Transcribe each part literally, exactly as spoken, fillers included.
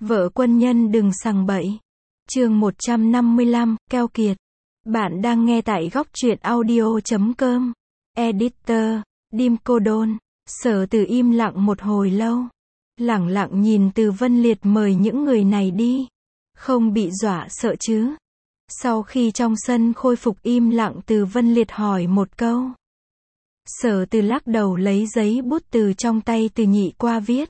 Vợ quân nhân đừng sằng bậy. Chương một trăm năm mươi lăm, keo kiệt. Bạn đang nghe tại góc truyện audio chấm com. Editor, Dim Cô Đôn. Sở Từ im lặng một hồi lâu. Lẳng lặng nhìn Từ Vân Liệt mời những người này đi. Không bị dọa sợ chứ? Sau khi trong sân khôi phục im lặng, Từ Vân Liệt hỏi một câu. Sở Từ lắc đầu lấy giấy bút từ trong tay Từ Nhị qua viết.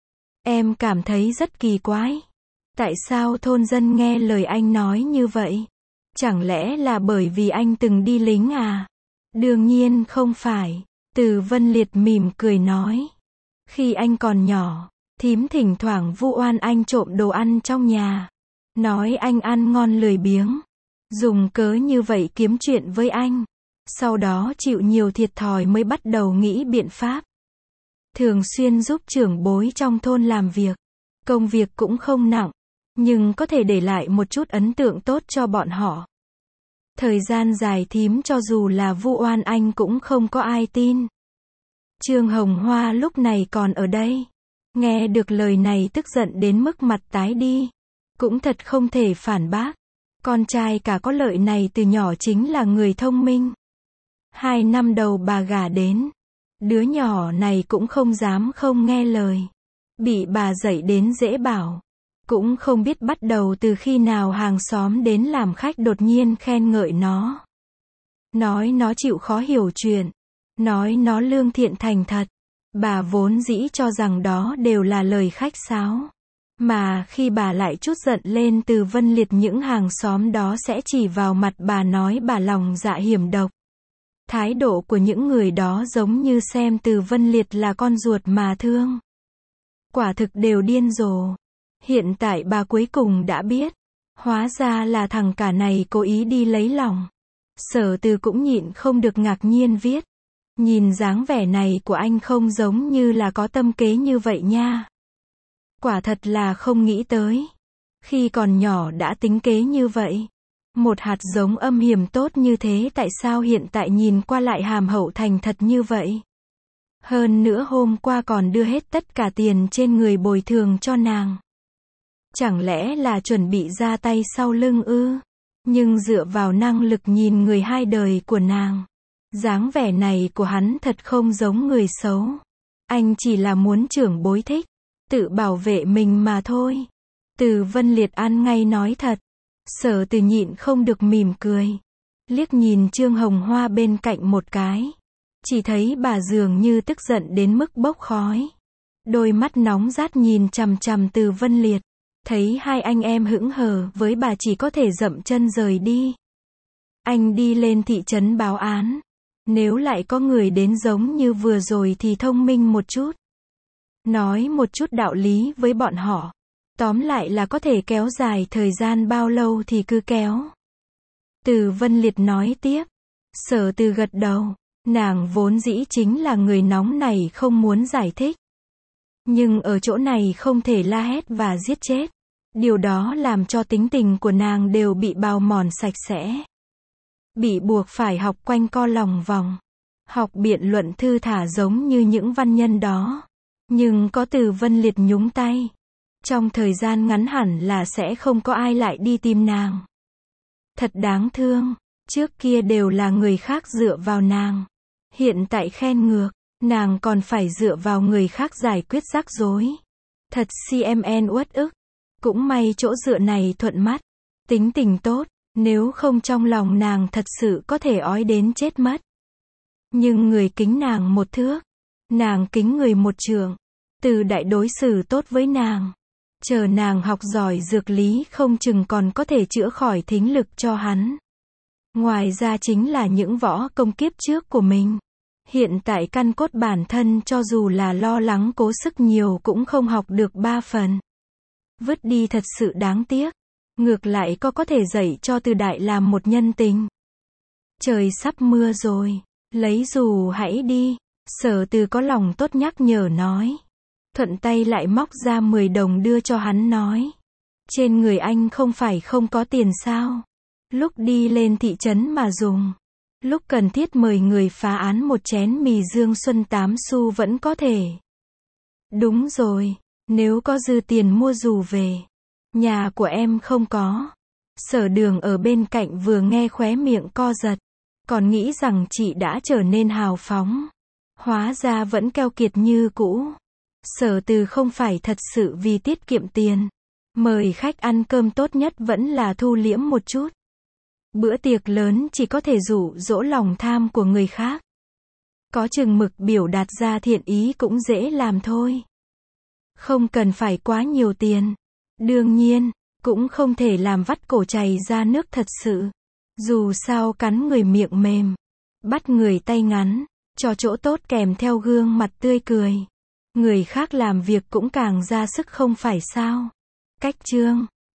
Em cảm thấy rất kỳ quái. Tại sao thôn dân nghe lời anh nói như vậy? Chẳng lẽ là bởi vì anh từng đi lính à? Đương nhiên không phải. Từ Vân Liệt mỉm cười nói. Khi anh còn nhỏ, thím thỉnh thoảng vu oan anh trộm đồ ăn trong nhà. Nói anh ăn ngon lười biếng. Dùng cớ như vậy kiếm chuyện với anh. Sau đó chịu nhiều thiệt thòi mới bắt đầu nghĩ biện pháp. Thường xuyên giúp trưởng bối trong thôn làm việc. Công việc cũng không nặng, nhưng có thể để lại một chút ấn tượng tốt cho bọn họ. Thời gian dài thím cho dù là vu oan anh cũng không có ai tin. Trương Hồng Hoa lúc này còn ở đây. Nghe được lời này tức giận đến mức mặt tái đi. Cũng thật không thể phản bác. Con trai cả có lợi này từ nhỏ chính là người thông minh. Hai năm đầu bà gả đến. Đứa nhỏ này cũng không dám không nghe lời. Bị bà dạy đến dễ bảo. Cũng không biết bắt đầu từ khi nào hàng xóm đến làm khách đột nhiên khen ngợi nó. Nói nó chịu khó hiểu chuyện. Nói nó lương thiện thành thật. Bà vốn dĩ cho rằng đó đều là lời khách sáo. Mà khi bà lại chút giận lên, Từ Vân Liệt, những hàng xóm đó sẽ chỉ vào mặt bà nói bà lòng dạ hiểm độc. Thái độ của những người đó giống như xem Từ Vân Liệt là con ruột mà thương. Quả thực đều điên rồ. Hiện tại bà cuối cùng đã biết. Hóa ra là thằng cả này cố ý đi lấy lòng. Sở Từ cũng nhịn không được ngạc nhiên viết. Nhìn dáng vẻ này của anh không giống như là có tâm kế như vậy nha. Quả thật là không nghĩ tới. Khi còn nhỏ đã tính kế như vậy. Một hạt giống âm hiểm tốt như thế tại sao hiện tại nhìn qua lại hàm hậu thành thật như vậy? Hơn nữa hôm qua còn đưa hết tất cả tiền trên người bồi thường cho nàng. Chẳng lẽ là chuẩn bị ra tay sau lưng ư? Nhưng dựa vào năng lực nhìn người hai đời của nàng, dáng vẻ này của hắn thật không giống người xấu. Anh chỉ là muốn trưởng bối thích, tự bảo vệ mình mà thôi. Từ Vân Liệt ăn ngay nói thật. Sở Từ nhịn không được mỉm cười. Liếc nhìn Trương Hồng Hoa bên cạnh một cái. Chỉ thấy bà dường như tức giận đến mức bốc khói. Đôi mắt nóng rát nhìn chằm chằm Từ Vân Liệt. Thấy hai anh em hững hờ với bà chỉ có thể dậm chân rời đi. Anh đi lên thị trấn báo án. Nếu lại có người đến giống như vừa rồi thì thông minh một chút. Nói một chút đạo lý với bọn họ. Tóm lại là có thể kéo dài thời gian bao lâu thì cứ kéo. Từ Vân Liệt nói tiếp. Sở Từ gật đầu. Nàng vốn dĩ chính là người nóng này, không muốn giải thích. Nhưng ở chỗ này không thể la hét và giết chết. Điều đó làm cho tính tình của nàng đều bị bào mòn sạch sẽ. Bị buộc phải học quanh co lòng vòng. Học biện luận thư thả giống như những văn nhân đó. Nhưng có Từ Vân Liệt nhúng tay. Trong thời gian ngắn hẳn là sẽ không có ai lại đi tìm nàng. Thật đáng thương. Trước kia đều là người khác dựa vào nàng. Hiện tại khen ngược. Nàng còn phải dựa vào người khác giải quyết rắc rối. Thật cmn uất ức. Cũng may chỗ dựa này thuận mắt. Tính tình tốt. Nếu không trong lòng nàng thật sự có thể ói đến chết mất. Nhưng người kính nàng một thước. Nàng kính người một trượng. Từ đại đối xử tốt với nàng. Chờ nàng học giỏi dược lý không chừng còn có thể chữa khỏi thính lực cho hắn. Ngoài ra chính là những võ công kiếp trước của mình. Hiện tại căn cốt bản thân cho dù là lo lắng cố sức nhiều cũng không học được ba phần. Vứt đi thật sự đáng tiếc. Ngược lại có có thể dạy cho Từ đại làm một nhân tình. Trời sắp mưa rồi. Lấy dù hãy đi. Sở Từ có lòng tốt nhắc nhở nói. Thuận tay lại móc ra mười đồng đưa cho hắn nói. Trên người anh không phải không có tiền sao? Lúc đi lên thị trấn mà dùng. Lúc cần thiết mời người phá án một chén mì Dương Xuân tám xu vẫn có thể. Đúng rồi. Nếu có dư tiền mua dù về. Nhà của em không có. Sở Đường ở bên cạnh vừa nghe khóe miệng co giật. Còn nghĩ rằng chị đã trở nên hào phóng. Hóa ra vẫn keo kiệt như cũ. Sở Từ không phải thật sự vì tiết kiệm tiền. Mời khách ăn cơm tốt nhất vẫn là thu liễm một chút. Bữa tiệc lớn chỉ có thể dụ dỗ lòng tham của người khác. Có chừng mực biểu đạt ra thiện ý cũng dễ làm thôi. Không cần phải quá nhiều tiền. Đương nhiên, cũng không thể làm vắt cổ chảy ra nước thật sự. Dù sao cắn người miệng mềm, bắt người tay ngắn, cho chỗ tốt kèm theo gương mặt tươi cười. Người khác làm việc cũng càng ra sức không phải sao. Cách chương